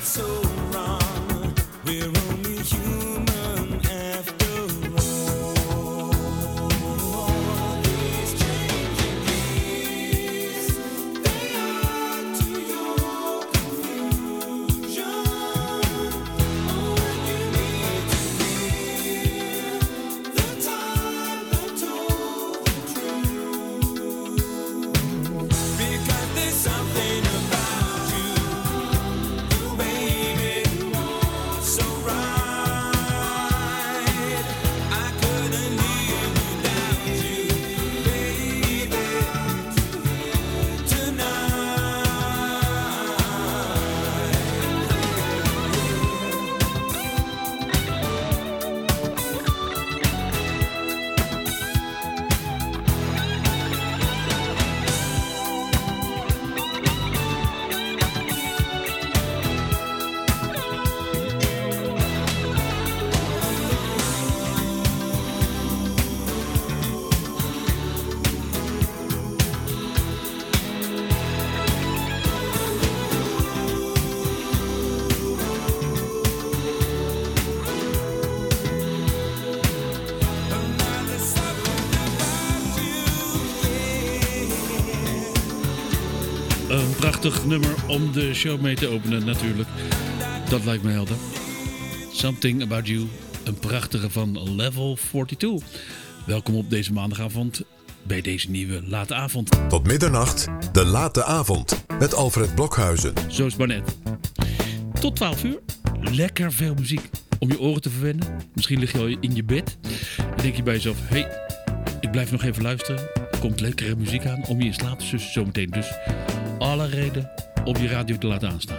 Een prachtig nummer om de show mee te openen natuurlijk. Dat lijkt me helder. Something About You, een prachtige van Level 42. Welkom op deze maandagavond bij deze nieuwe late avond. Tot middernacht, de late avond met Alfred Blokhuizen. Zo is het maar net. Tot 12 uur, lekker veel muziek om je oren te verwennen. Misschien lig je al in je bed en denk je bij jezelf... hey, ik blijf nog even luisteren. Er komt lekkere muziek aan om je in slaap te sussen zometeen. Dus alle reden om je radio te laten aanstaan.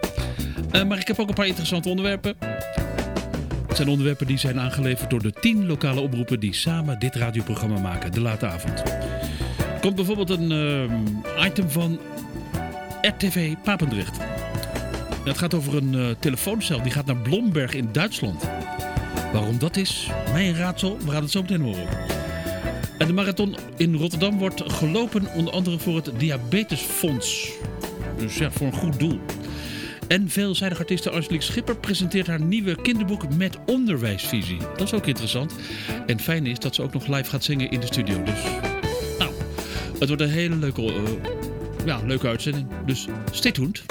Maar ik heb ook een paar interessante onderwerpen. Het zijn onderwerpen die zijn aangeleverd door de 10 lokale omroepen die samen dit radioprogramma maken, de late avond. Er komt bijvoorbeeld een item van RTV Papendrecht. Het gaat over een telefooncel die gaat naar Blomberg in Duitsland. Waarom dat is, mij een raadsel, we gaan het zo meteen horen. En de marathon in Rotterdam wordt gelopen onder andere voor het Diabetesfonds. Dus ja, voor een goed doel. En veelzijdig artieste Angelique Schipper presenteert haar nieuwe kinderboek met onderwijsvisie. Dat is ook interessant. En fijn is dat ze ook nog live gaat zingen in de studio. Dus nou, het wordt een hele leuke uitzending. Dus stay tuned.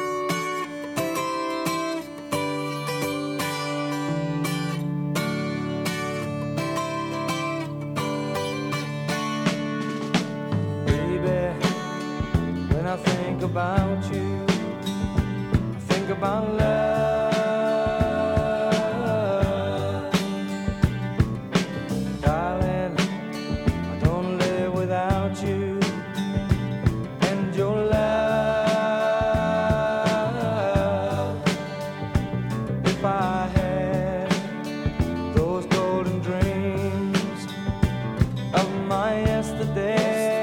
About you, I think about love, darling, I don't live without you, and your love, if I had those golden dreams of my yesterday,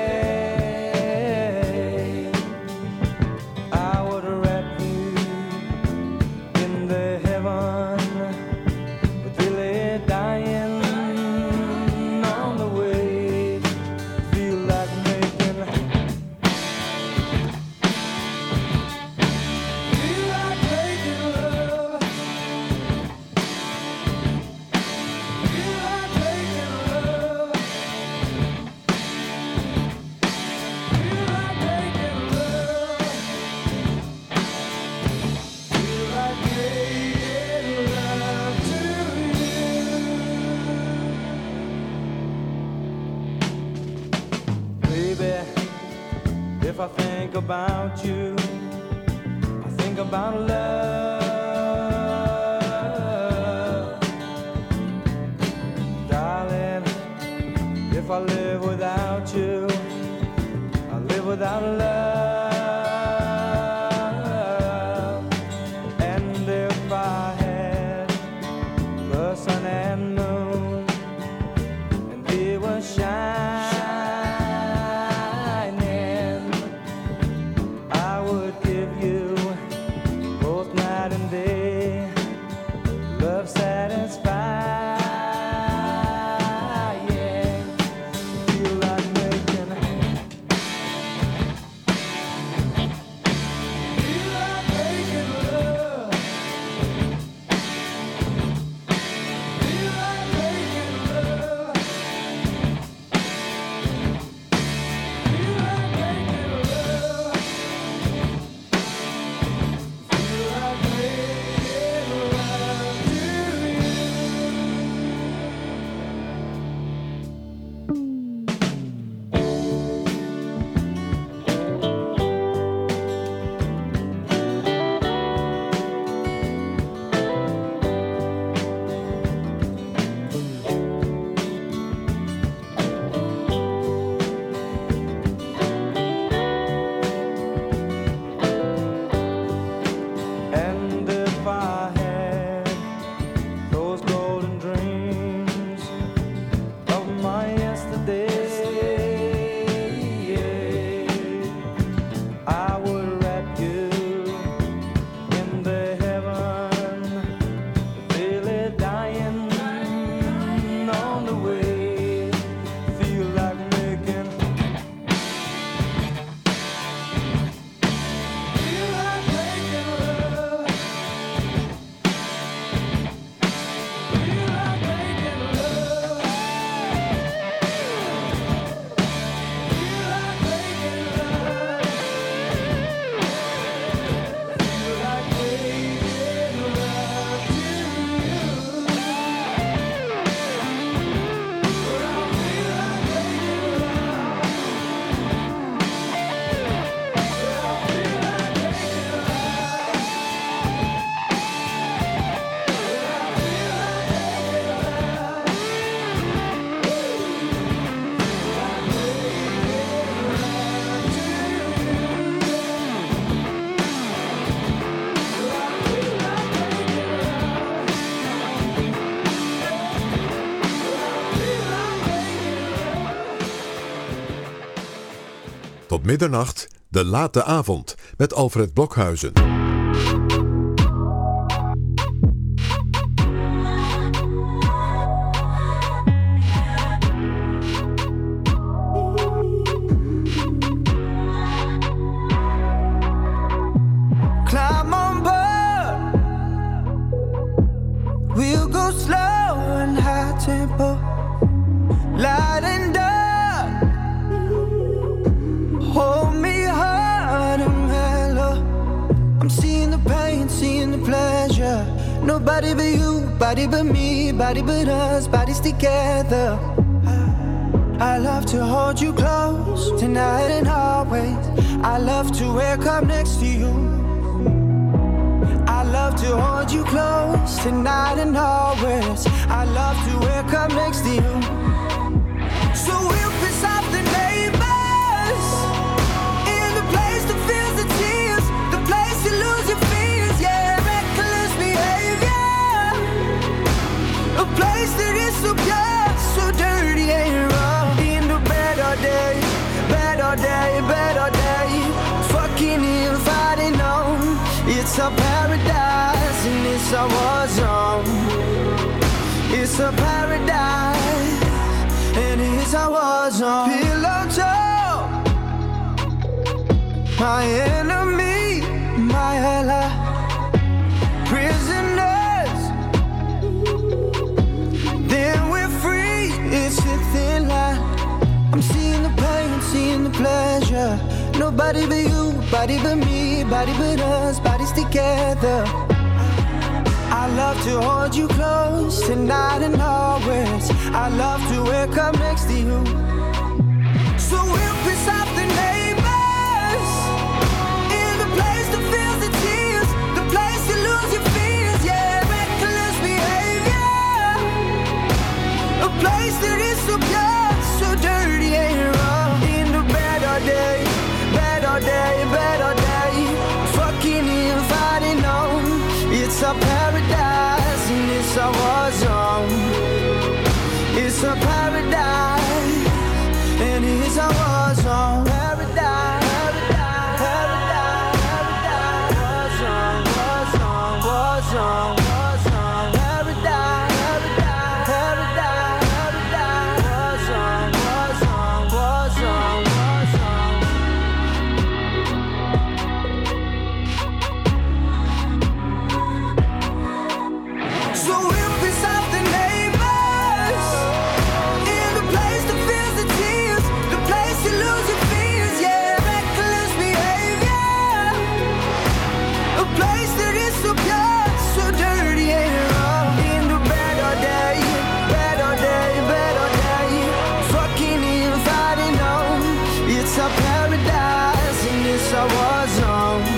if I think about you, I think about love, darling, if I live without you, I live without love, and if I had the sun and moon, and they were shining, middernacht, de late avond met Alfred Blokhuizen. Climb on board. We'll go slow and high tempo. Light and dark. Hold me hard and mellow. I'm seeing the pain, seeing the pleasure. Nobody but you, body but me, body but us, bodies together. I love to hold you close, tonight and always. I love to wake up next to you. I love to hold you close, tonight and always. I love to wake up next to you. So we'll piss off the neighbors, in the place that feels the tears, the place you lose your fears, yeah, reckless behavior. A place that is so pure, so dirty and raw. In the bed all day, bed all day, bed all day. Fucking in, fighting on. It's a paradise and it's a war zone. It's a paradise and it's a war zone. Pillow talk, my enemy, my ally. Prisoners, then we're free. It's a thin line. I'm seeing the pain, seeing the pleasure. Nobody but you, body but me, body but us, bodies together. I love to hold you close, tonight and always. I love to wake up next to you. So we'll piss off the neighbors, in the place that feels the tears, the place you lose your fears, yeah, reckless behavior. A place that is so pure, so dirty and raw. In the bed all day, bed all day, bed all day. Fucking in, fighting on. It's a paradise and it's a war zone. It's a paradise and it's a war zone. Paradise, paradise, paradise, war zone, war zone, war zone, war zone. Paradise, paradise, paradise, paradise, war zone, war zone, war zone, war zone. So we'll piss off the neighbors, in the place that feels the tears, the place you lose your fears, yeah, reckless behavior. A place that is so pure, so dirty and raw. In the bed all day, bed all day, bed all day. Fucking in, fighting on. It's a paradise and it's a war zone.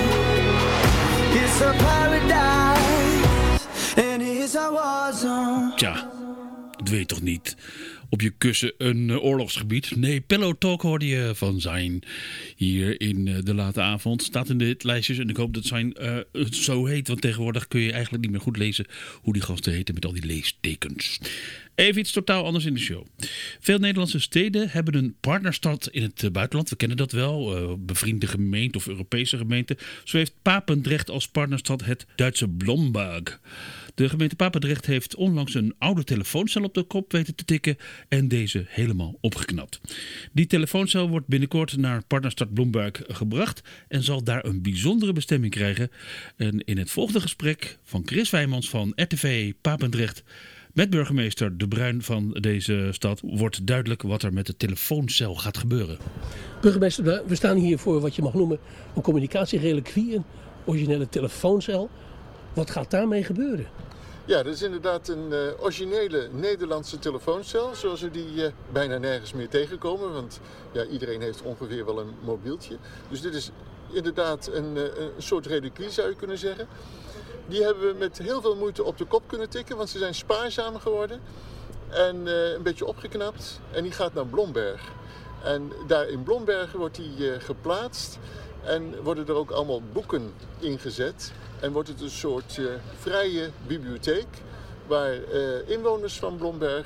It's a paradise and it's a war zone. Tja, dat weet je toch niet? Op je kussen een oorlogsgebied. Nee, Pillow Talk hoorde je van Zijn hier in de late avond. Staat in dit lijstje en ik hoop dat Zijn het zo heet. Want tegenwoordig kun je eigenlijk niet meer goed lezen hoe die gasten heten met al die leestekens. Even iets totaal anders in de show. Veel Nederlandse steden hebben een partnerstad in het buitenland. We kennen dat wel. Bevriende gemeente of Europese gemeente. Zo heeft Papendrecht als partnerstad het Duitse Blomberg. De gemeente Papendrecht heeft onlangs een oude telefooncel op de kop weten te tikken en deze helemaal opgeknapt. Die telefooncel wordt binnenkort naar partnerstad Blomberg gebracht en zal daar een bijzondere bestemming krijgen. En in het volgende gesprek van Chris Wijmans van RTV Papendrecht met burgemeester De Bruin van deze stad wordt duidelijk wat er met de telefooncel gaat gebeuren. Burgemeester, we staan hier voor wat je mag noemen een communicatiereliquie, een originele telefooncel. Wat gaat daarmee gebeuren? Ja, dat is inderdaad een originele Nederlandse telefooncel, zoals we die bijna nergens meer tegenkomen. Want ja, iedereen heeft ongeveer wel een mobieltje. Dus dit is inderdaad een soort reliquie, zou je kunnen zeggen. Die hebben we met heel veel moeite op de kop kunnen tikken, want ze zijn spaarzaam geworden. En een beetje opgeknapt. En die gaat naar Blomberg. En daar in Blomberg wordt die geplaatst. En worden er ook allemaal boeken ingezet. En wordt het een soort vrije bibliotheek waar inwoners van Blomberg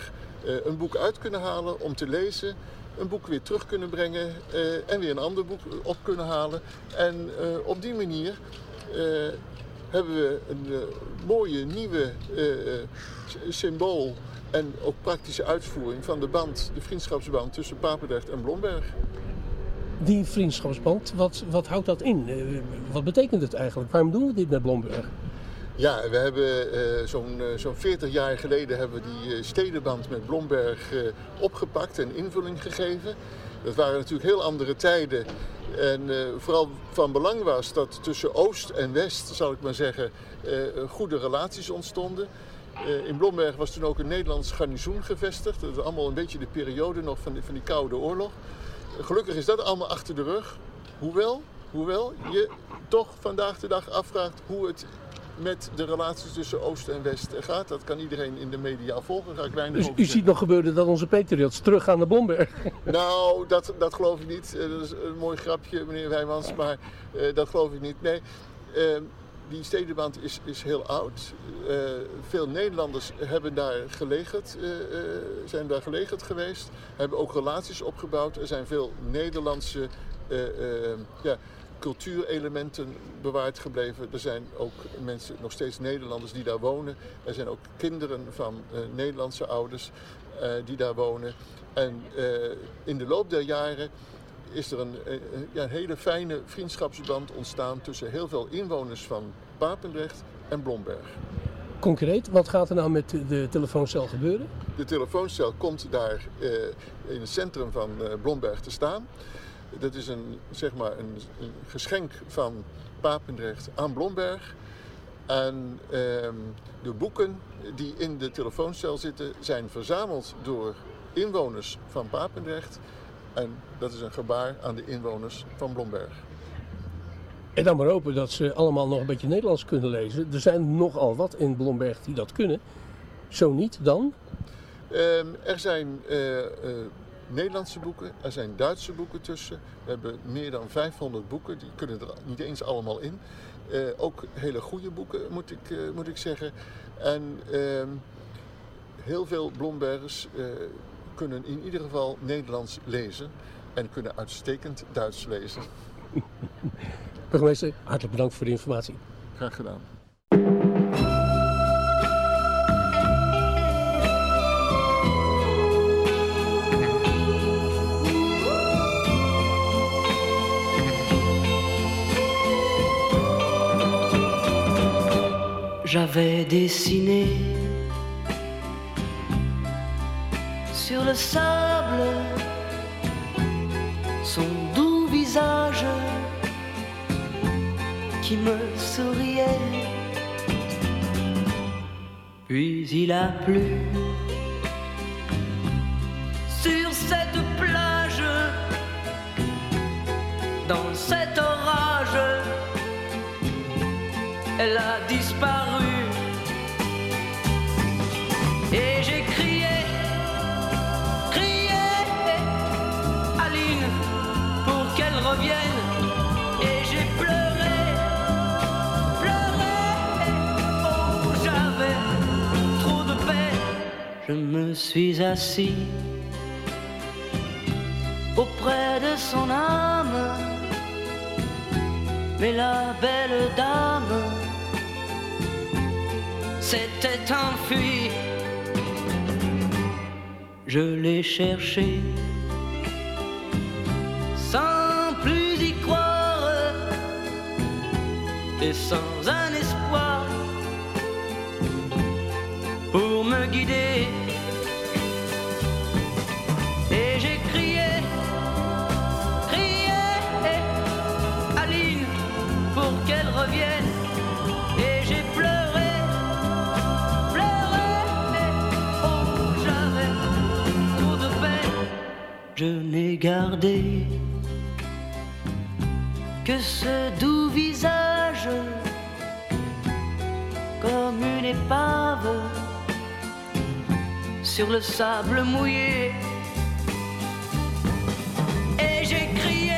een boek uit kunnen halen om te lezen, een boek weer terug kunnen brengen en weer een ander boek op kunnen halen. En op die manier hebben we een mooie nieuwe symbool en ook praktische uitvoering van de vriendschapsband tussen Papendrecht en Blomberg. Die vriendschapsband, wat houdt dat in? Wat betekent het eigenlijk? Waarom doen we dit met Blomberg? Ja, we hebben zo'n 40 jaar geleden hebben we die stedenband met Blomberg opgepakt en invulling gegeven. Dat waren natuurlijk heel andere tijden. En vooral van belang was dat tussen Oost en West, zal ik maar zeggen, goede relaties ontstonden. In Blomberg was toen ook een Nederlands garnizoen gevestigd. Dat was allemaal een beetje de periode nog van die Koude Oorlog. Gelukkig is dat allemaal achter de rug. Hoewel je toch vandaag de dag afvraagt hoe het met de relaties tussen Oost en West gaat. Dat kan iedereen in de media volgen. Ga ik weinig Dus over u zeggen. ziet nog gebeuren dat onze Patriots teruggaan naar Blomberg? Nou, dat geloof ik niet. Dat is een mooi grapje, meneer Wijmans, maar dat geloof ik niet. Nee, die stedenband is heel oud. Veel Nederlanders hebben daar zijn daar gelegerd geweest. Hebben ook relaties opgebouwd. Er zijn veel Nederlandse cultuurelementen bewaard gebleven. Er zijn ook mensen, nog steeds Nederlanders, die daar wonen. Er zijn ook kinderen van Nederlandse ouders die daar wonen. En in de loop der jaren is er een hele fijne vriendschapsband ontstaan tussen heel veel inwoners van Papendrecht en Blomberg. Concreet, wat gaat er nou met de telefooncel gebeuren? De telefooncel komt daar in het centrum van Blomberg te staan. Dat is een geschenk van Papendrecht aan Blomberg. En de boeken die in de telefooncel zitten zijn verzameld door inwoners van Papendrecht. En dat is een gebaar aan de inwoners van Blomberg. En dan maar hopen dat ze allemaal nog een beetje Nederlands kunnen lezen. Er zijn nogal wat in Blomberg die dat kunnen. Zo niet, dan? Er zijn Nederlandse boeken, er zijn Duitse boeken tussen. We hebben meer dan 500 boeken, die kunnen er niet eens allemaal in. Ook hele goede boeken, moet ik zeggen. En heel veel Blombergers kunnen in ieder geval Nederlands lezen en kunnen uitstekend Duits lezen. Burgemeester, hartelijk bedankt voor de informatie. Graag gedaan. J'avais dessiné sur le sable son doux visage qui me souriait. Puis il a plu sur cette plage, dans cet orage, elle a disparu. Et j'ai crié, Aline, pour qu'elle revienne. Et j'ai pleuré, oh j'avais trop de peine. Je me suis assis auprès de son âme, mais la belle dame s'était enfuie. Je l'ai cherché sans plus y croire et sans un espoir pour me guider. Et j'ai crié, Aline, pour qu'elle revienne. Et j'ai pleuré, oh j'avais trop de peine. Je n'ai gardé que ce doux visage comme une épave sur le sable mouillé. Et j'ai crié,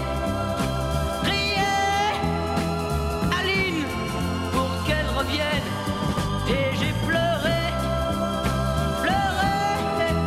Aline, pour qu'elle revienne. Et j'ai pleuré,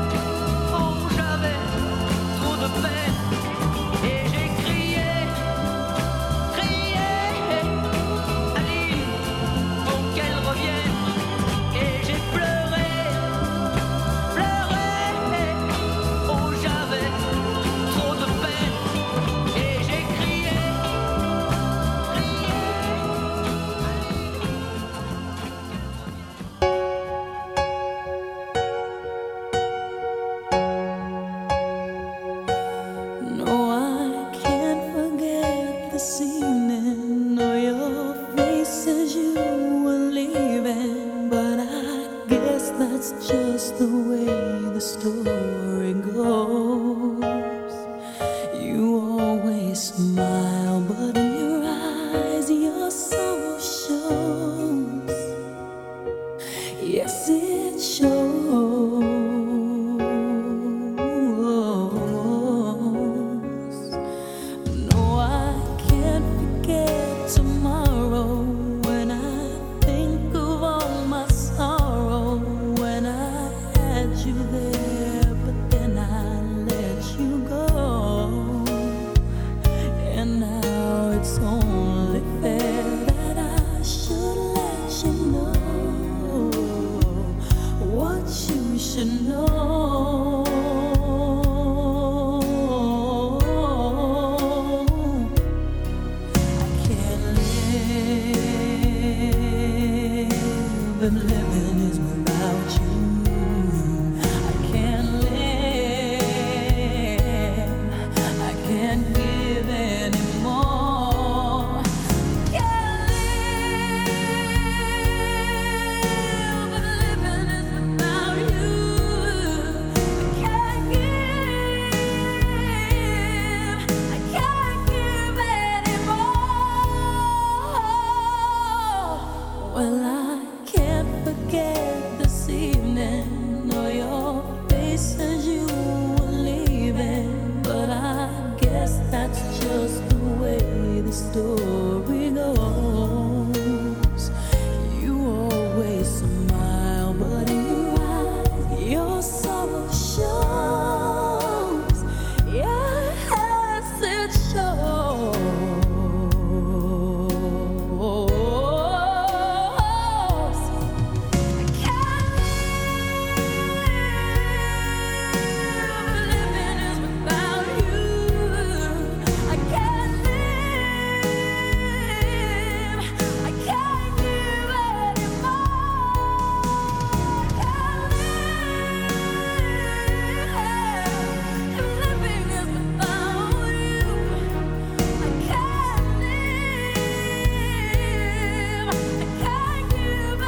leaving, but I guess that's just the way the story goes. You always smile, but in your eyes your sorrow shows. Yes, it shows. No, I can't forget tomorrow when I think of all my sorrow. When I had you there, but then I let you go. And now it's only fair that I should let you know what you should know. I can't live if living is without you. I can't live, I can't give anymore. Can't live if living is without you. I can't give anymore. Well, I can't forget this evening or your face as you were leaving, but I guess that's just the way the story goes. You always smile, but in your eyes your sorrow shows. Yes, it shows. I can't live, living is without you. I can't live, I can't give anymore. I can't live, living is without you. I can't live, I can't give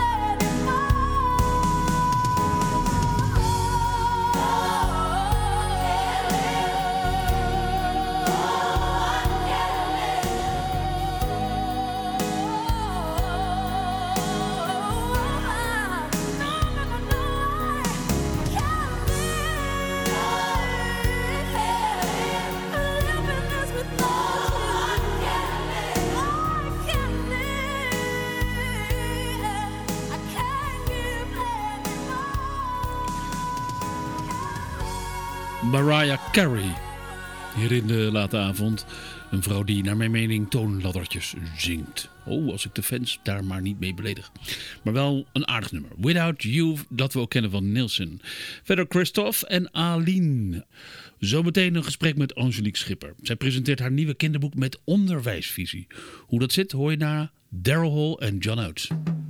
Mariah Carey. Hier in de late avond. Een vrouw die naar mijn mening toonladdertjes zingt. Oh, als ik de fans daar maar niet mee beledig. Maar wel een aardig nummer. Without You, dat we ook kennen van Nilsson. Verder Christophe en Aline. Zometeen een gesprek met Angelique Schipper. Zij presenteert haar nieuwe kinderboek met onderwijsvisie. Hoe dat zit hoor je na Daryl Hall en John Oates.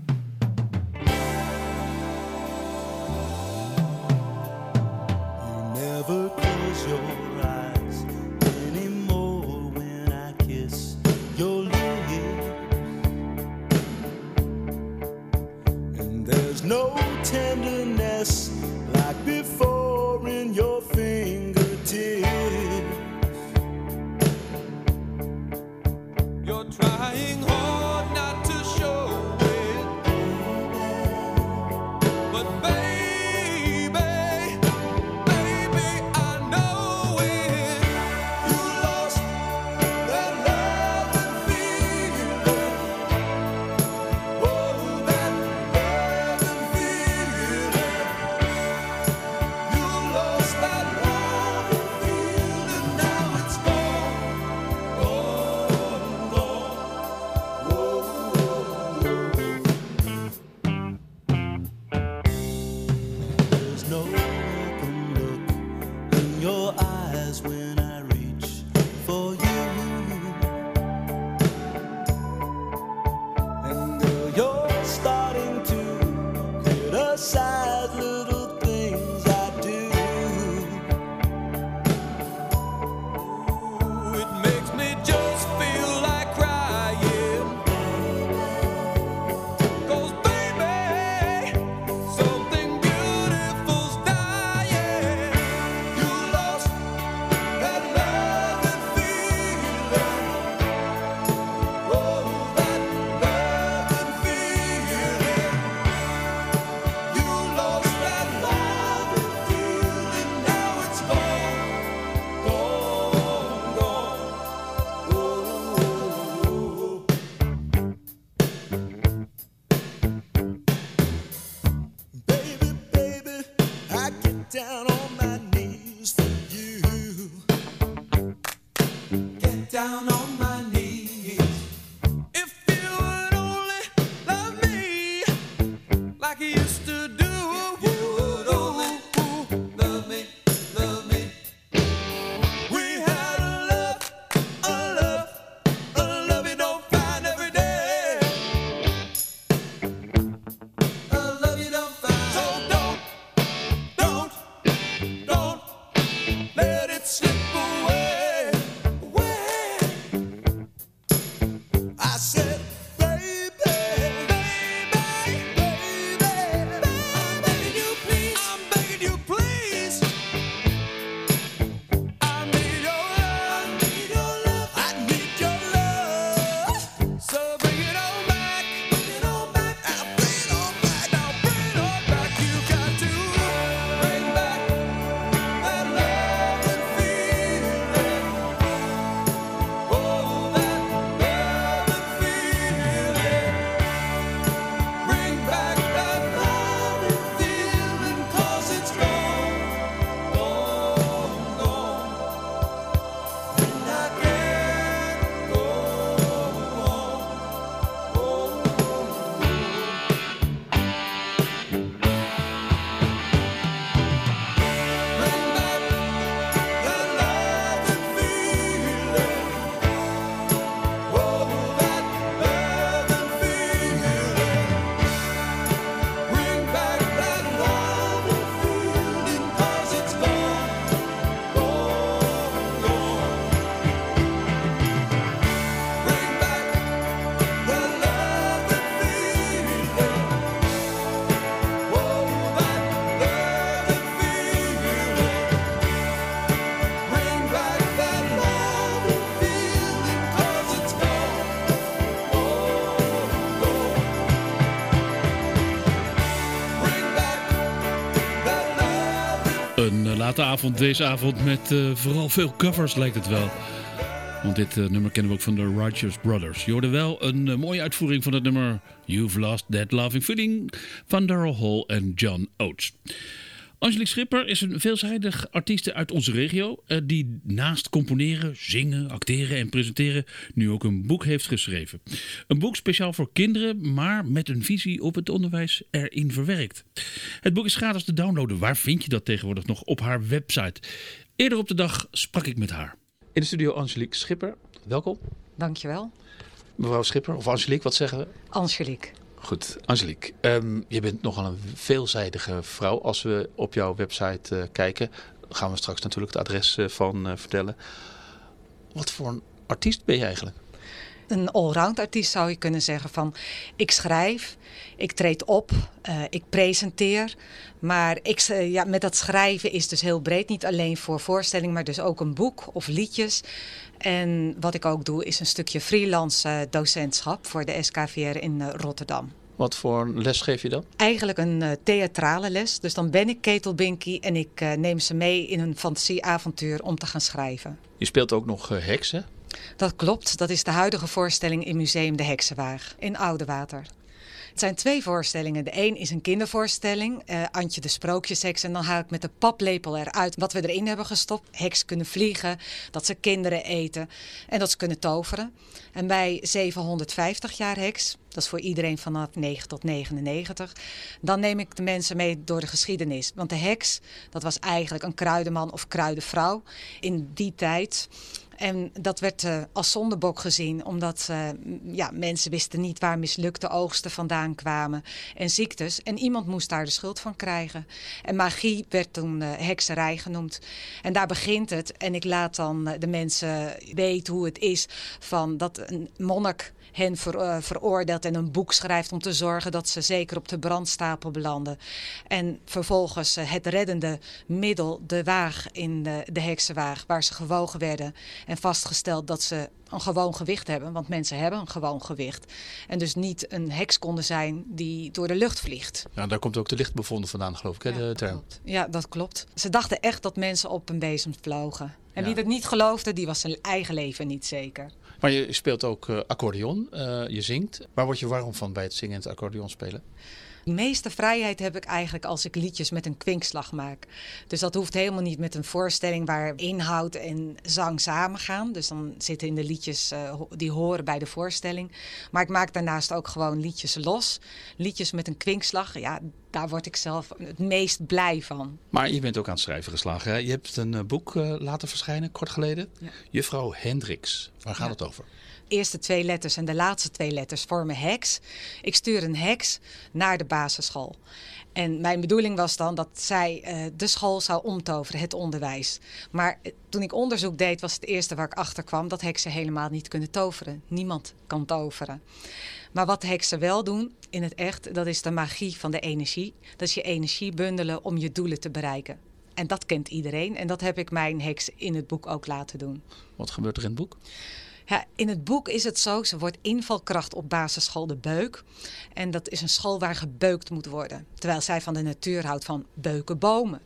Never close your eyes anymore when I kiss your lips. And there's no tenderness like before in your fingertips. You're trying hard not to show it, but baby, I know it. You lost that love and feeling. Oh, that love and feeling. You lost that love and feeling. Now it's gone, gone, gone. late avond, deze avond met vooral veel covers lijkt het wel. Want dit nummer kennen we ook van de Righteous Brothers. Je hoorde wel een mooie uitvoering van het nummer You've Lost That Loving Feeling van Daryl Hall en John Oates. Angelique Schipper is een veelzijdig artiest uit onze regio die naast componeren, zingen, acteren en presenteren nu ook een boek heeft geschreven. Een boek speciaal voor kinderen, maar met een visie op het onderwijs erin verwerkt. Het boek is gratis te downloaden. Waar vind je dat tegenwoordig nog? Op haar website. Eerder op de dag sprak ik met haar. In de studio Angelique Schipper. Welkom. Dankjewel. Mevrouw Schipper, of Angelique, wat zeggen we? Angelique. Goed, Angelique. Je bent nogal een veelzijdige vrouw. Als we op jouw website kijken, gaan we straks natuurlijk het adres van vertellen. Wat voor een artiest ben je eigenlijk? Een allround artiest zou je kunnen zeggen van ik schrijf, ik treed op, ik presenteer. Maar met dat schrijven is dus heel breed. Niet alleen voor voorstellingen, maar dus ook een boek of liedjes. En wat ik ook doe is een stukje freelance docentschap voor de SKVR in Rotterdam. Wat voor les geef je dan? Eigenlijk een theatrale les. Dus dan ben ik Ketel Binky en ik neem ze mee in een fantasieavontuur om te gaan schrijven. Je speelt ook nog heks, hè? Dat klopt. Dat is de huidige voorstelling in Museum de Heksenwaag in Oudewater. Het zijn 2 voorstellingen. De een is een kindervoorstelling, Antje de Sprookjesheks. En dan haal ik met de paplepel eruit wat we erin hebben gestopt. Heks kunnen vliegen, dat ze kinderen eten en dat ze kunnen toveren. En bij 750 jaar heks, dat is voor iedereen vanaf 9 tot 99... dan neem ik de mensen mee door de geschiedenis. Want de heks, dat was eigenlijk een kruidenman of kruidenvrouw in die tijd. En dat werd als zondebok gezien, omdat mensen wisten niet waar mislukte oogsten vandaan kwamen en ziektes. En iemand moest daar de schuld van krijgen. En magie werd toen hekserij genoemd. En daar begint het. En ik laat dan de mensen weten hoe het is van dat een monnik hen veroordeelt en een boek schrijft om te zorgen dat ze zeker op de brandstapel belanden. En vervolgens het reddende middel, de waag in de heksenwaag, waar ze gewogen werden en vastgesteld dat ze een gewoon gewicht hebben, want mensen hebben een gewoon gewicht. En dus niet een heks konden zijn die door de lucht vliegt. Nou, daar komt ook de lichtbevonden vandaan, geloof ik, hè, de term. Klopt. Ja, dat klopt. Ze dachten echt dat mensen op een bezem vlogen. En wie dat niet geloofde, die was zijn eigen leven niet zeker. Maar je speelt ook accordeon, je zingt. Waar word je warm van bij het zingen en het accordeon spelen? De meeste vrijheid heb ik eigenlijk als ik liedjes met een kwinkslag maak. Dus dat hoeft helemaal niet met een voorstelling waar inhoud en zang samengaan. Dus dan zitten in de liedjes die horen bij de voorstelling. Maar ik maak daarnaast ook gewoon liedjes los. Liedjes met een kwinkslag, ja, daar word ik zelf het meest blij van. Maar je bent ook aan het schrijven geslagen. Hè? Je hebt een boek laten verschijnen, kort geleden. Ja. Juffrouw Hendricks. Waar gaat het over? Eerste 2 letters en de laatste 2 letters vormen heks. Ik stuur een heks naar de basisschool. En mijn bedoeling was dan dat zij de school zou omtoveren, het onderwijs. Maar toen ik onderzoek deed, was het eerste waar ik achter kwam dat heksen helemaal niet kunnen toveren. Niemand kan toveren. Maar wat heksen wel doen in het echt, dat is de magie van de energie. Dat is je energie bundelen om je doelen te bereiken. En dat kent iedereen. En dat heb ik mijn heks in het boek ook laten doen. Wat gebeurt er in het boek? Ja, in het boek is het zo, ze wordt invalkracht op basisschool De Beuk. En dat is een school waar gebeukt moet worden. Terwijl zij van de natuur houdt van beuken bomen.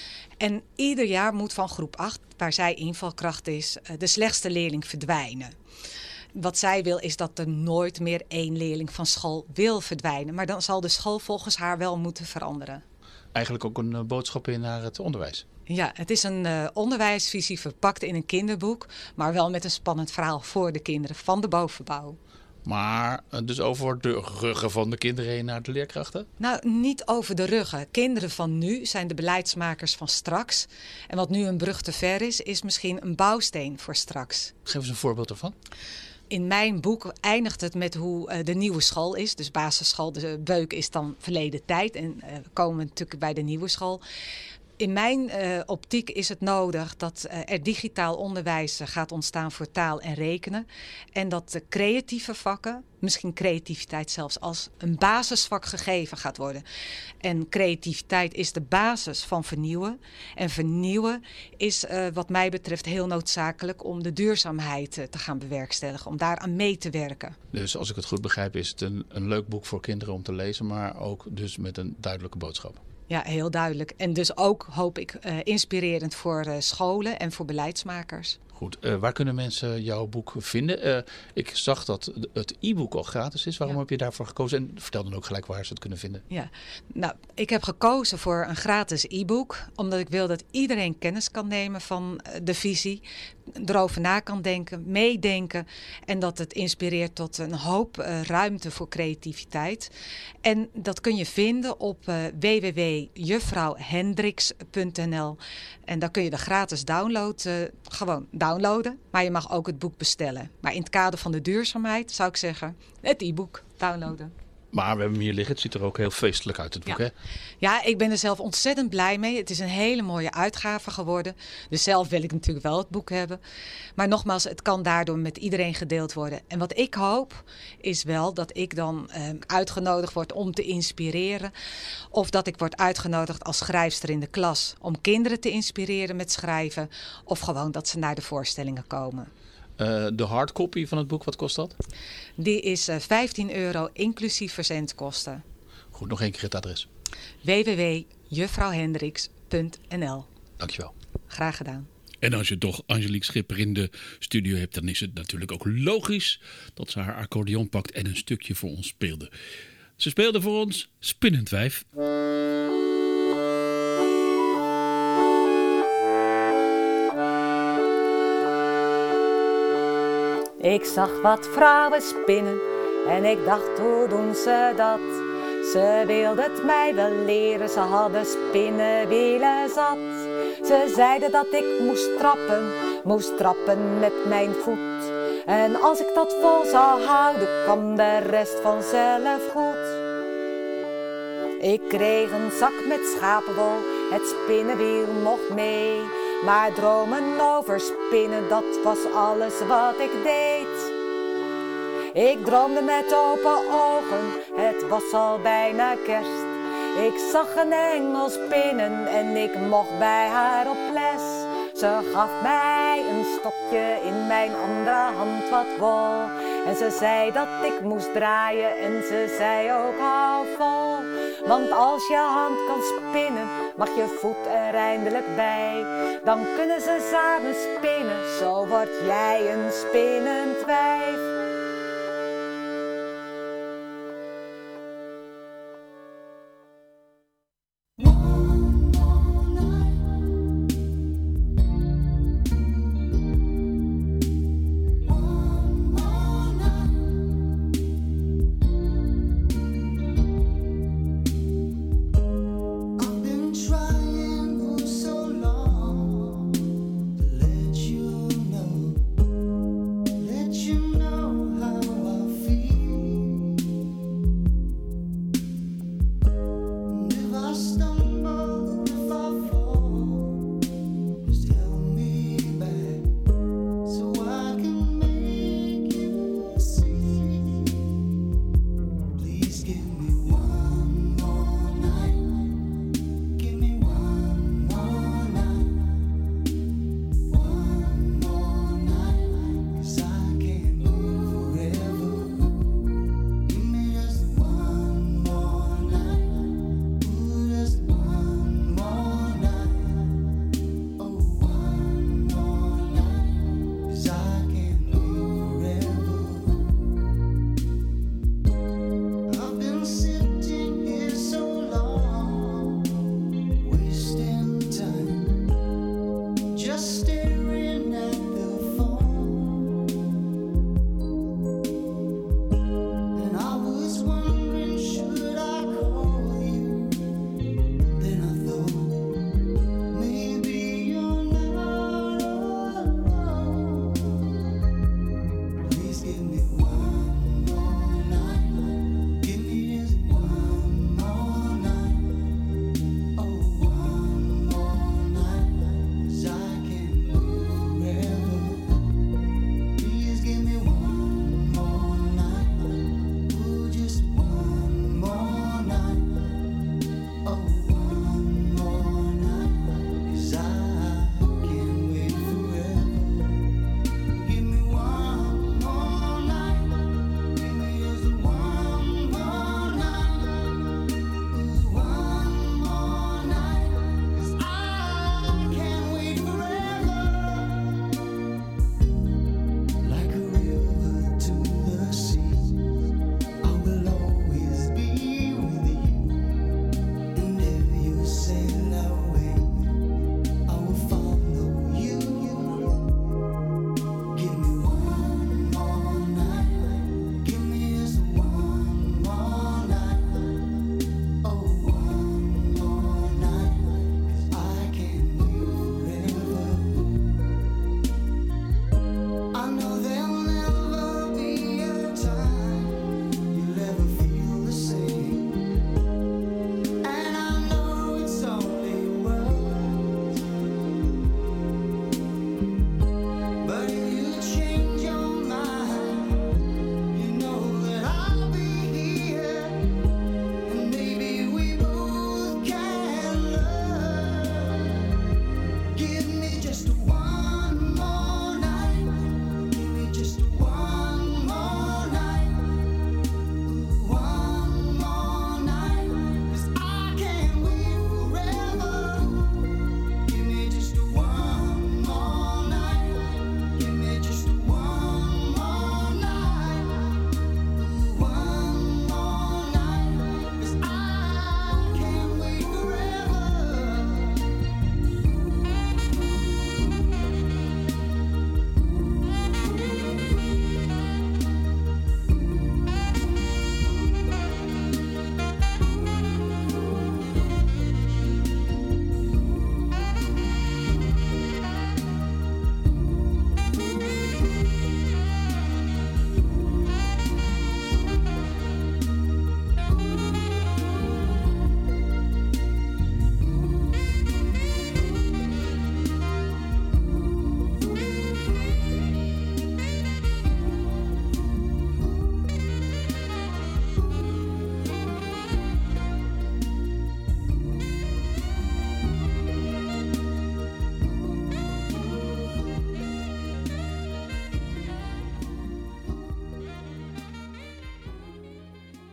En ieder jaar moet van groep 8, waar zij invalkracht is, de slechtste leerling verdwijnen. Wat zij wil is dat er nooit meer 1 leerling van school wil verdwijnen. Maar dan zal de school volgens haar wel moeten veranderen. Eigenlijk ook een boodschap in naar het onderwijs. Ja, het is een onderwijsvisie verpakt in een kinderboek, maar wel met een spannend verhaal voor de kinderen van de bovenbouw. Maar dus over de ruggen van de kinderen heen naar de leerkrachten? Nou, niet over de ruggen. Kinderen van nu zijn de beleidsmakers van straks. En wat nu een brug te ver is, is misschien een bouwsteen voor straks. Geef eens een voorbeeld ervan. In mijn boek eindigt het met hoe de nieuwe school is. Dus basisschool, de Beuk is dan verleden tijd. En we komen natuurlijk bij de nieuwe school. In mijn optiek is het nodig dat er digitaal onderwijs gaat ontstaan voor taal en rekenen. En dat de creatieve vakken, misschien creativiteit zelfs als een basisvak gegeven gaat worden. En creativiteit is de basis van vernieuwen. En vernieuwen is wat mij betreft heel noodzakelijk om de duurzaamheid te gaan bewerkstelligen. Om daaraan mee te werken. Dus als ik het goed begrijp is het een leuk boek voor kinderen om te lezen, maar ook dus met een duidelijke boodschap. Ja, heel duidelijk. En dus ook, hoop ik, inspirerend voor scholen en voor beleidsmakers. Goed, waar kunnen mensen jouw boek vinden? Ik zag dat het e-book al gratis is. Waarom heb je daarvoor gekozen? En vertel dan ook gelijk waar ze het kunnen vinden. Ja, nou, ik heb gekozen voor een gratis e-book. Omdat ik wil dat iedereen kennis kan nemen van de visie. Erover na kan denken, meedenken. En dat het inspireert tot een hoop ruimte voor creativiteit. En dat kun je vinden op www.juffrouwhendricks.nl. En daar kun je de gratis download gewoon downloaden. Maar je mag ook het boek bestellen. Maar in het kader van de duurzaamheid zou ik zeggen het e-book downloaden. Maar we hebben hem hier liggen. Het ziet er ook heel feestelijk uit, het boek, hè? Ja, ik ben er zelf ontzettend blij mee. Het is een hele mooie uitgave geworden. Dus zelf wil ik natuurlijk wel het boek hebben. Maar nogmaals, het kan daardoor met iedereen gedeeld worden. En wat ik hoop, is wel dat ik dan uitgenodigd word om te inspireren. Of dat ik word uitgenodigd als schrijfster in de klas om kinderen te inspireren met schrijven. Of gewoon dat ze naar de voorstellingen komen. De hardcopy van het boek, wat kost dat? Die is €15 inclusief verzendkosten. Goed, nog één keer het adres. www.juffrouwhendricks.nl. Dankjewel. Graag gedaan. En als je toch Angelique Schipper in de studio hebt, dan is het natuurlijk ook logisch dat ze haar accordeon pakt en een stukje voor ons speelde. Ze speelde voor ons Spinnend Wijf. Ik zag wat vrouwen spinnen en ik dacht, hoe doen ze dat? Ze wilden het mij wel leren, ze hadden spinnenwielen zat. Ze zeiden dat ik moest trappen met mijn voet. En als ik dat vol zou houden, kwam de rest vanzelf goed. Ik kreeg een zak met schapenwol, het spinnenwiel mocht mee. Maar dromen over spinnen, dat was alles wat ik deed. Ik droomde met open ogen, het was al bijna kerst. Ik zag een engel spinnen en ik mocht bij haar op les. Ze gaf mij een stokje, in mijn andere hand wat wol. En ze zei dat ik moest draaien en ze zei ook hou vol. Want als je hand kan spinnen, mag je voet er eindelijk bij. Dan kunnen ze samen spinnen, zo word jij een spinnend wijf. You know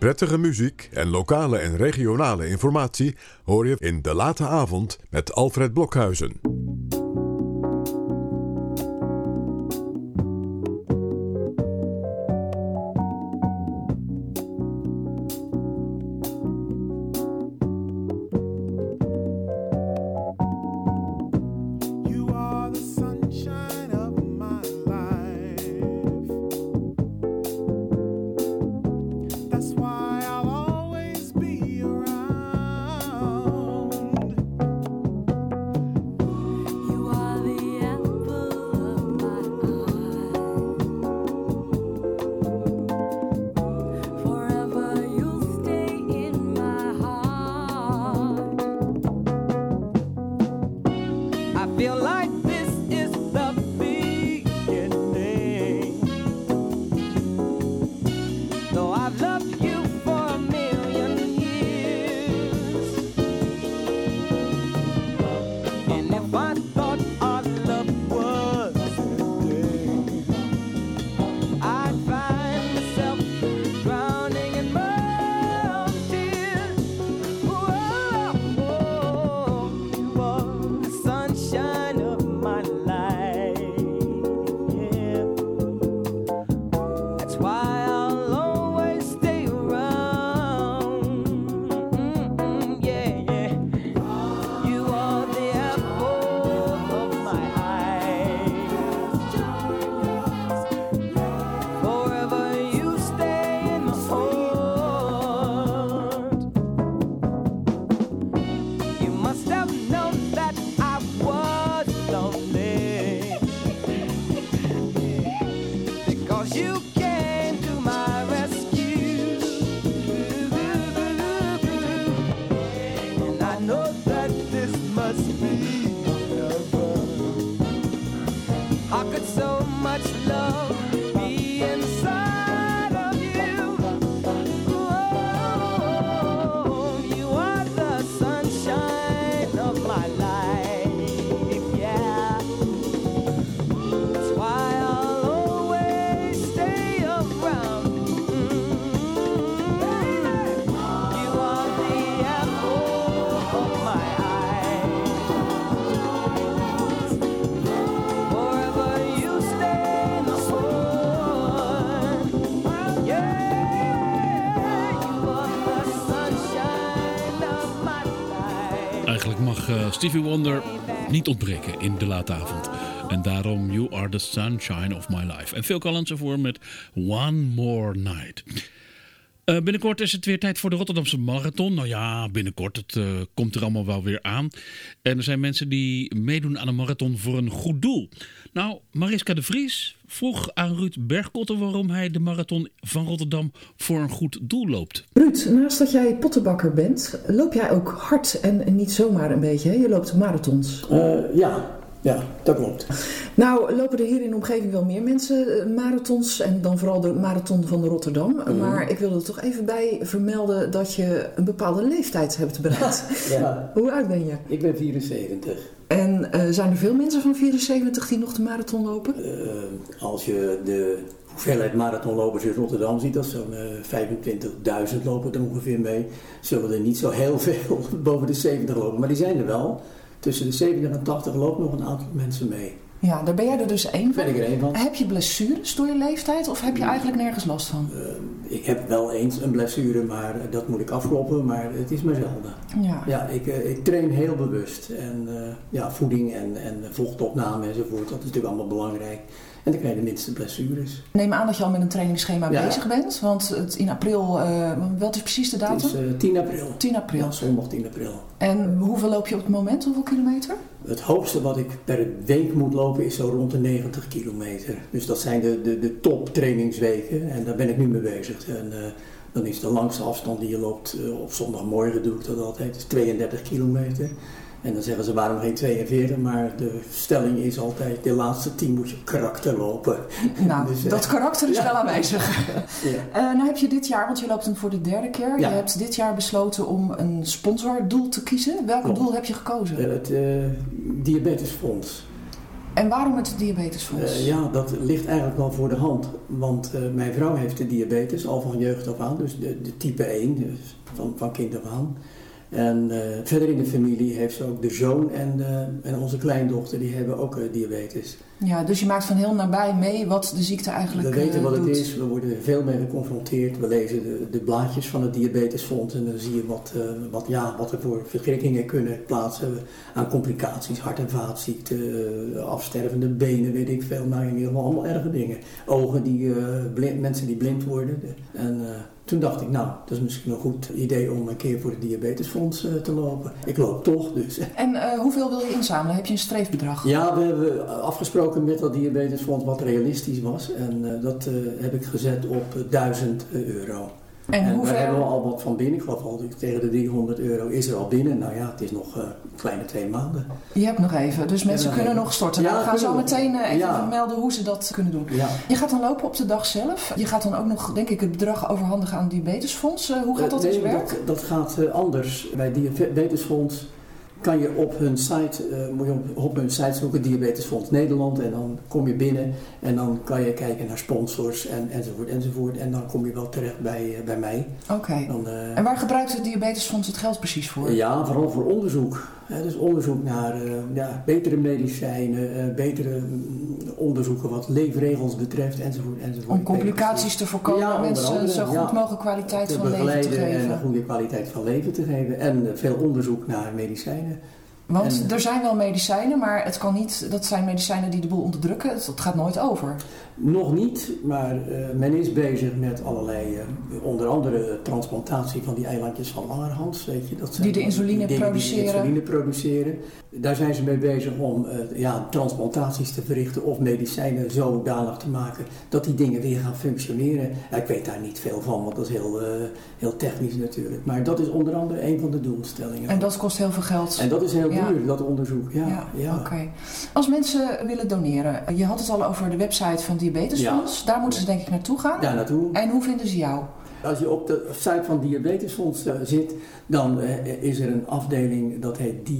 Prettige muziek en lokale en regionale informatie hoor je in De Late Avond met Alfred Blokhuizen. Stevie Wonder niet ontbreken in De Late Avond. En daarom You Are The Sunshine Of My Life. En Phil Collins ervoor met One More Night. Binnenkort is het weer tijd voor de Rotterdamse Marathon. Nou ja, binnenkort. Het komt er allemaal wel weer aan. En er zijn mensen die meedoen aan een marathon voor een goed doel. Nou, Mariska de Vries vroeg aan Ruud Bergkotter waarom hij de marathon van Rotterdam voor een goed doel loopt. Ruud, naast dat jij pottenbakker bent, loop jij ook hard en niet zomaar een beetje, hè? Je loopt marathons. Ja, dat klopt. Nou, lopen er hier in de omgeving wel meer mensen marathons en dan vooral de marathon van Rotterdam. Maar ik wil er toch even bij vermelden dat je een bepaalde leeftijd hebt bereikt. Ja. Hoe oud ben je? Ik ben 74. En zijn er veel mensen van 74 die nog de marathon lopen? Als je de hoeveelheid marathonlopers in Rotterdam ziet, dat is zo'n 25.000 lopen er ongeveer mee. Zullen er niet zo heel veel boven de 70 lopen, maar die zijn er wel. Tussen de 70 en 80 loopt nog een aantal mensen mee. Ja, daar ben jij er dus één van. Ben ik er één van. Heb je blessures door je leeftijd of heb je eigenlijk nergens last van? Ik heb wel eens een blessure, maar dat moet ik afkloppen, maar het is maar zelden. Ja, ik train heel bewust. En voeding en vochtopname enzovoort, dat is natuurlijk allemaal belangrijk. En dan krijg je de minste blessures. Neem aan dat je al met een trainingsschema bezig bent. Want in april, wat is precies de datum? Het is 10 april. 10 april. Ja, zondag 10 april. En hoeveel loop je op het moment? Hoeveel kilometer? Het hoogste wat ik per week moet lopen is zo rond de 90 kilometer. Dus dat zijn de top trainingsweken. En daar ben ik nu mee bezig. En dan is de langste afstand die je loopt, op zondagmorgen doe ik dat altijd, is 32 kilometer. En dan zeggen ze waarom geen 42, maar de stelling is altijd, de laatste 10 moet je karakter lopen. Nou, dus, dat karakter is wel aanwezig. Ja. Nou heb je dit jaar, want je loopt hem voor de derde keer, Ja. je hebt dit jaar besloten om een sponsordoel te kiezen. Welk doel heb je gekozen? Het Diabetesfonds. En waarom het diabetesfonds? Dat ligt eigenlijk wel voor de hand. Want mijn vrouw heeft de diabetes al van jeugd af aan. Dus de type 1, dus van kind af aan. En verder in de familie heeft ze ook de zoon en onze kleindochter, die hebben ook diabetes. Ja, dus je maakt van heel nabij mee wat de ziekte eigenlijk doet. We weten wat het is, we worden er veel mee geconfronteerd. We lezen de blaadjes van het diabetesfonds en dan zie je wat er voor vergrikkingen kunnen plaatshebben aan complicaties, hart- en vaatziekten, afstervende benen, weet ik veel. Maar in ieder geval allemaal erge dingen. Ogen mensen die blind worden. En toen dacht ik, dat is misschien een goed idee om een keer voor het diabetesfonds te lopen. Ik loop toch dus. En hoeveel wil je inzamelen? Heb je een streefbedrag? Ja, we hebben afgesproken met dat diabetesfonds wat realistisch was. En dat heb ik gezet op €1000. En hoeveel? Daar hebben we al wat van binnen. Ik geloof al tegen de €300 is er al binnen. Nou ja, het is nog een kleine 2 maanden. Je hebt nog even, dus mensen kunnen nog storten. Ja, we gaan zo meteen even melden hoe ze dat kunnen doen. Ja. Je gaat dan lopen op de dag zelf. Je gaat dan ook nog, denk ik, het bedrag overhandigen aan het diabetesfonds. Hoe gaat dat in zijn werk? Dat gaat anders. Bij het diabetesfonds kan je op hun site, moet je op hun site zoeken, Diabetesfonds Nederland, en dan kom je binnen en dan kan je kijken naar sponsors enzovoort. En dan kom je wel terecht bij mij. Oké. En waar gebruikt het Diabetesfonds het geld precies voor? Ja, vooral voor onderzoek. Dus onderzoek naar betere medicijnen, betere onderzoeken wat leefregels betreft enzovoort. Om complicaties te voorkomen, mensen zo goed mogelijk kwaliteit van leven te geven. En een goede kwaliteit van leven te geven. En veel onderzoek naar medicijnen. Want er zijn wel medicijnen, maar het kan niet, dat zijn medicijnen die de boel onderdrukken. Dat gaat nooit over. Nog niet, maar men is bezig met allerlei, onder andere transplantatie van die eilandjes van Langerhans, weet je. Dat zijn die de insuline produceren. Die insuline produceren. Daar zijn ze mee bezig om transplantaties te verrichten of medicijnen zodanig te maken dat die dingen weer gaan functioneren. Ik weet daar niet veel van, want dat is heel technisch natuurlijk. Maar dat is onder andere een van de doelstellingen. En dat kost heel veel geld. En dat is heel duur, dat onderzoek. Ja. Oké. Als mensen willen doneren, je had het al over de website van Diabetesfonds. Daar moeten ze denk ik naartoe gaan. Daar naartoe. En hoe vinden ze jou? Als je op de site van Diabetesfonds zit, dan is er een afdeling dat heet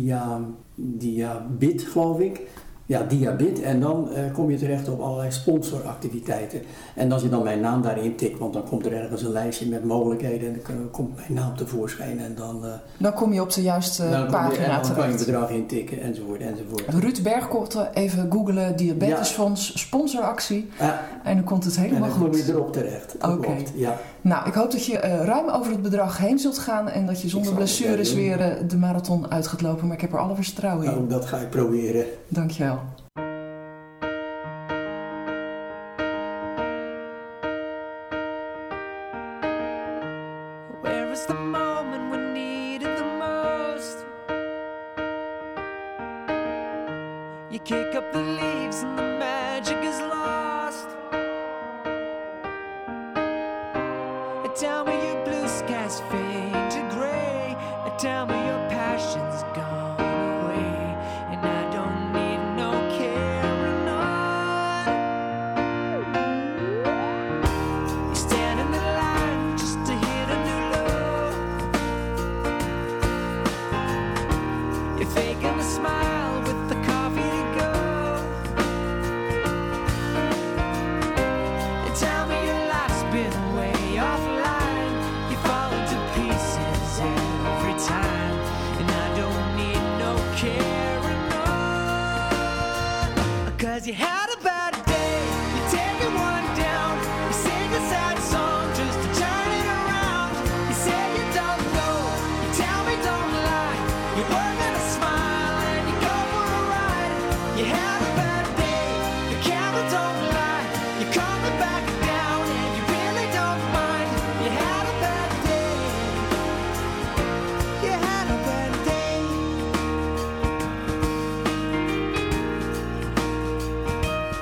Diabit, geloof ik. Ja, Diabit. En dan kom je terecht op allerlei sponsoractiviteiten. En als je dan mijn naam daarin tikt, want dan komt er ergens een lijstje met mogelijkheden en dan komt mijn naam tevoorschijn. En dan kom je op de juiste pagina terecht. Dan kan je bedrag intikken enzovoort. Ruud Bergkotten, even googlen Diabetesfonds sponsoractie. En dan komt het helemaal goed. En dan kom je erop terecht. Oké. Ja. Nou, ik hoop dat je ruim over het bedrag heen zult gaan en dat je zonder blessures weer de marathon uit gaat lopen. Maar ik heb er alle vertrouwen in. Dat ga ik proberen. Dankjewel. Where is the moment we need it the most? You kick up the leaves and the magic is lost. Tell me your blue skies fade to gray, and tell me your passion's gone away, and I don't need no carrying on. You stand in the line just to hit a new low. You're faking a smile with the coffee to go. And tell me your life's been way off. You had a bad day, you're taking one down. You sing a sad song just to turn it around. You say you don't know, you tell me don't lie. You're working a smile and you go for a ride. You had a bad day, the camera don't lie. You're coming back down and you really don't mind. You had a bad day, you had a bad day.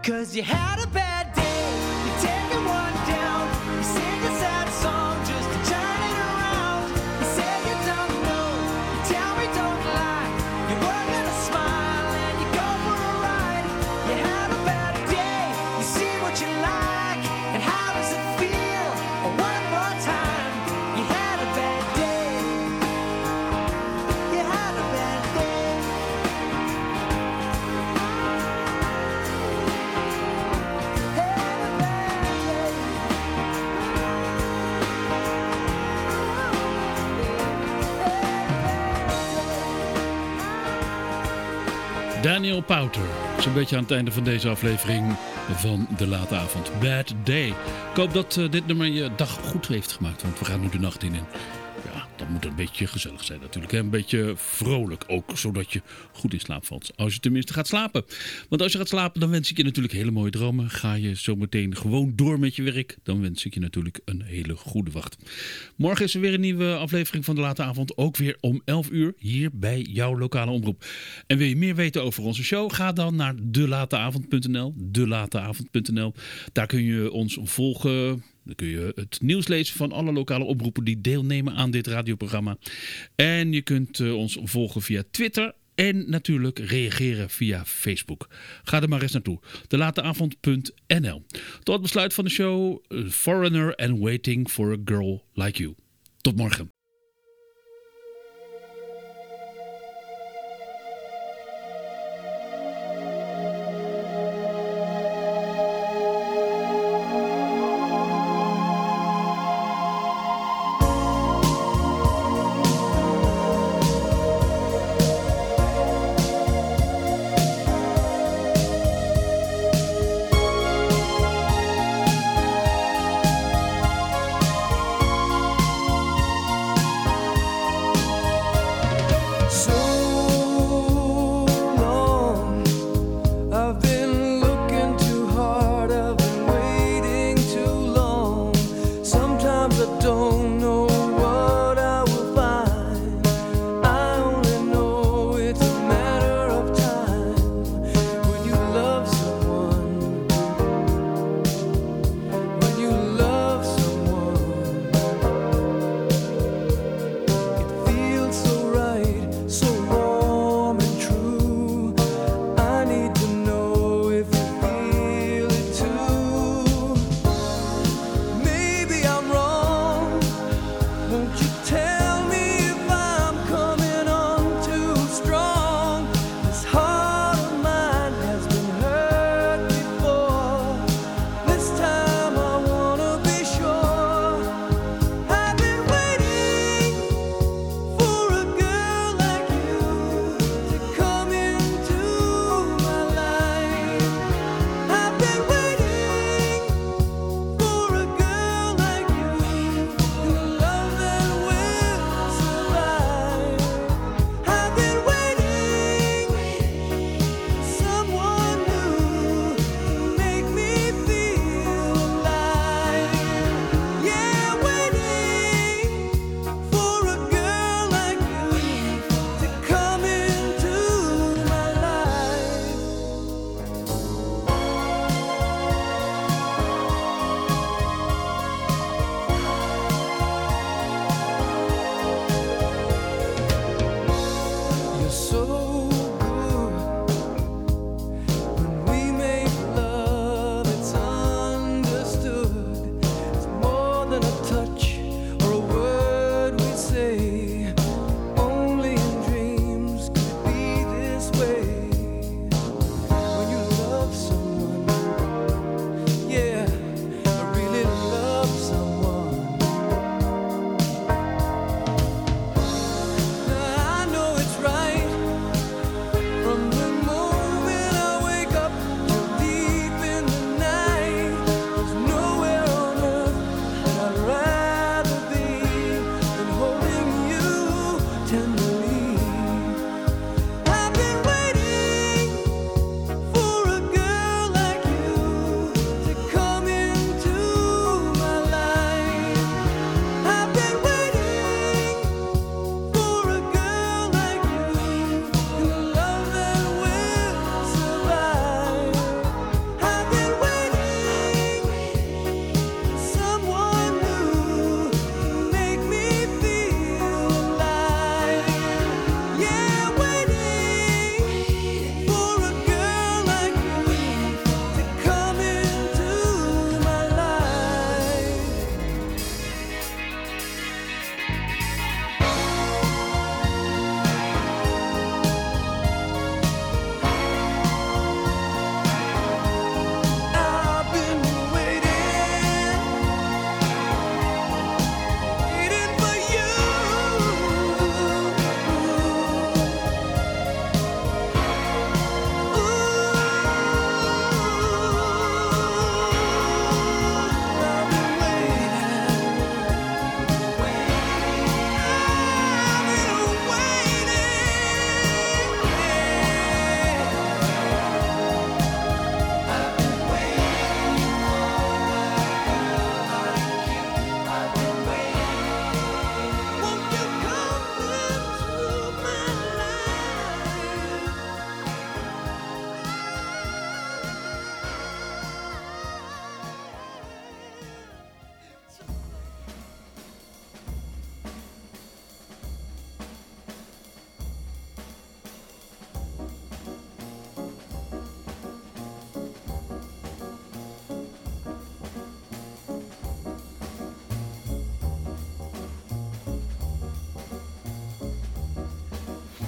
'Cause you had a bad day, you're taking one down, you sing a sad song just to turn it around. You say you don't know, you tell me don't lie, you work on a smile and you go for a ride. You had a bad day, you see what you like, and how does it feel? One more time, you had a bad day, you had a bad day. Daniel Powter. Zo'n beetje aan het einde van deze aflevering van De Late Avond. Bad Day. Ik hoop dat dit nummer je dag goed heeft gemaakt. Want we gaan nu de nacht in. En ja, dat moet een beetje gezellig zijn natuurlijk. Hè? Een beetje vrolijk ook. Zodat je goed in slaap valt. Als je tenminste gaat slapen. Want als je gaat slapen, dan wens ik je natuurlijk hele mooie dromen. Ga je zometeen gewoon door met je werk. Dan wens ik je natuurlijk een hele goede wacht. Morgen is er weer een nieuwe aflevering van De Late Avond. Ook weer om 11 uur hier bij jouw lokale omroep. En wil je meer weten over onze show? Ga dan naar delateavond.nl. Delateavond.nl. Daar kun je ons volgen. Dan kun je het nieuws lezen van alle lokale omroepen die deelnemen aan dit radioprogramma. En je kunt ons volgen via Twitter. En natuurlijk reageren via Facebook. Ga er maar eens naartoe. Delateavond.nl. Tot het besluit van de show. Foreigner and Waiting for a Girl Like You. Tot morgen.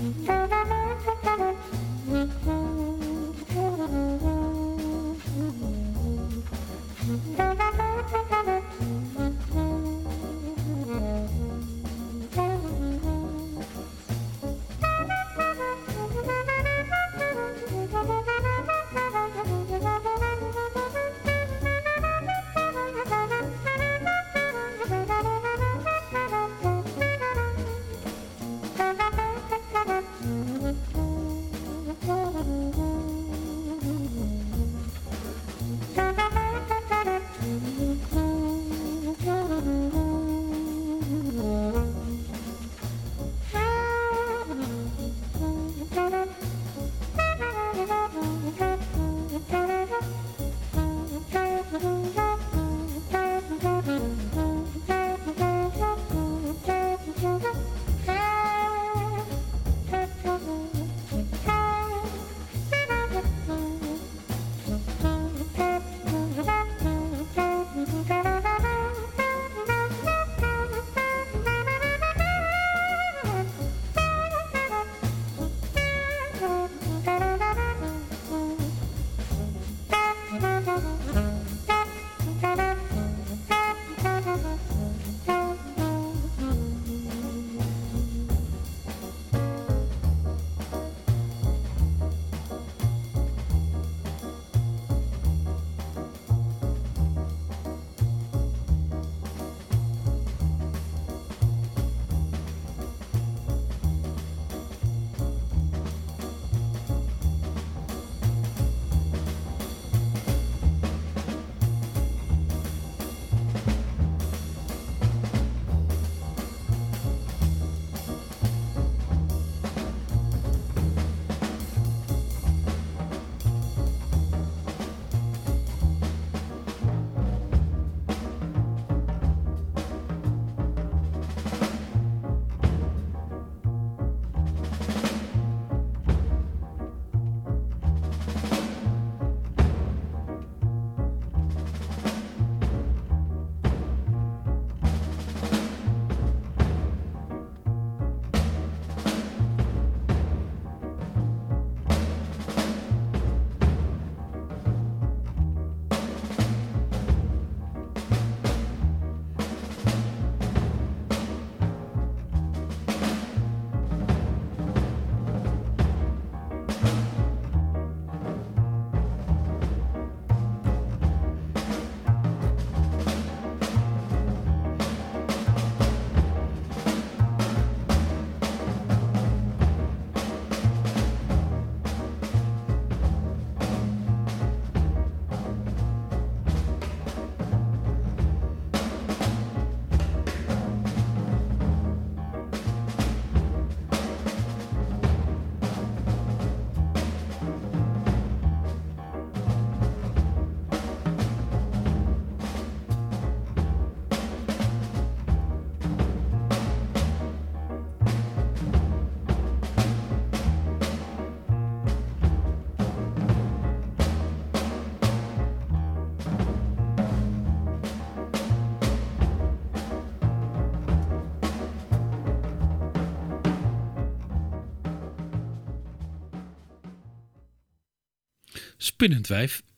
Spinnend wijf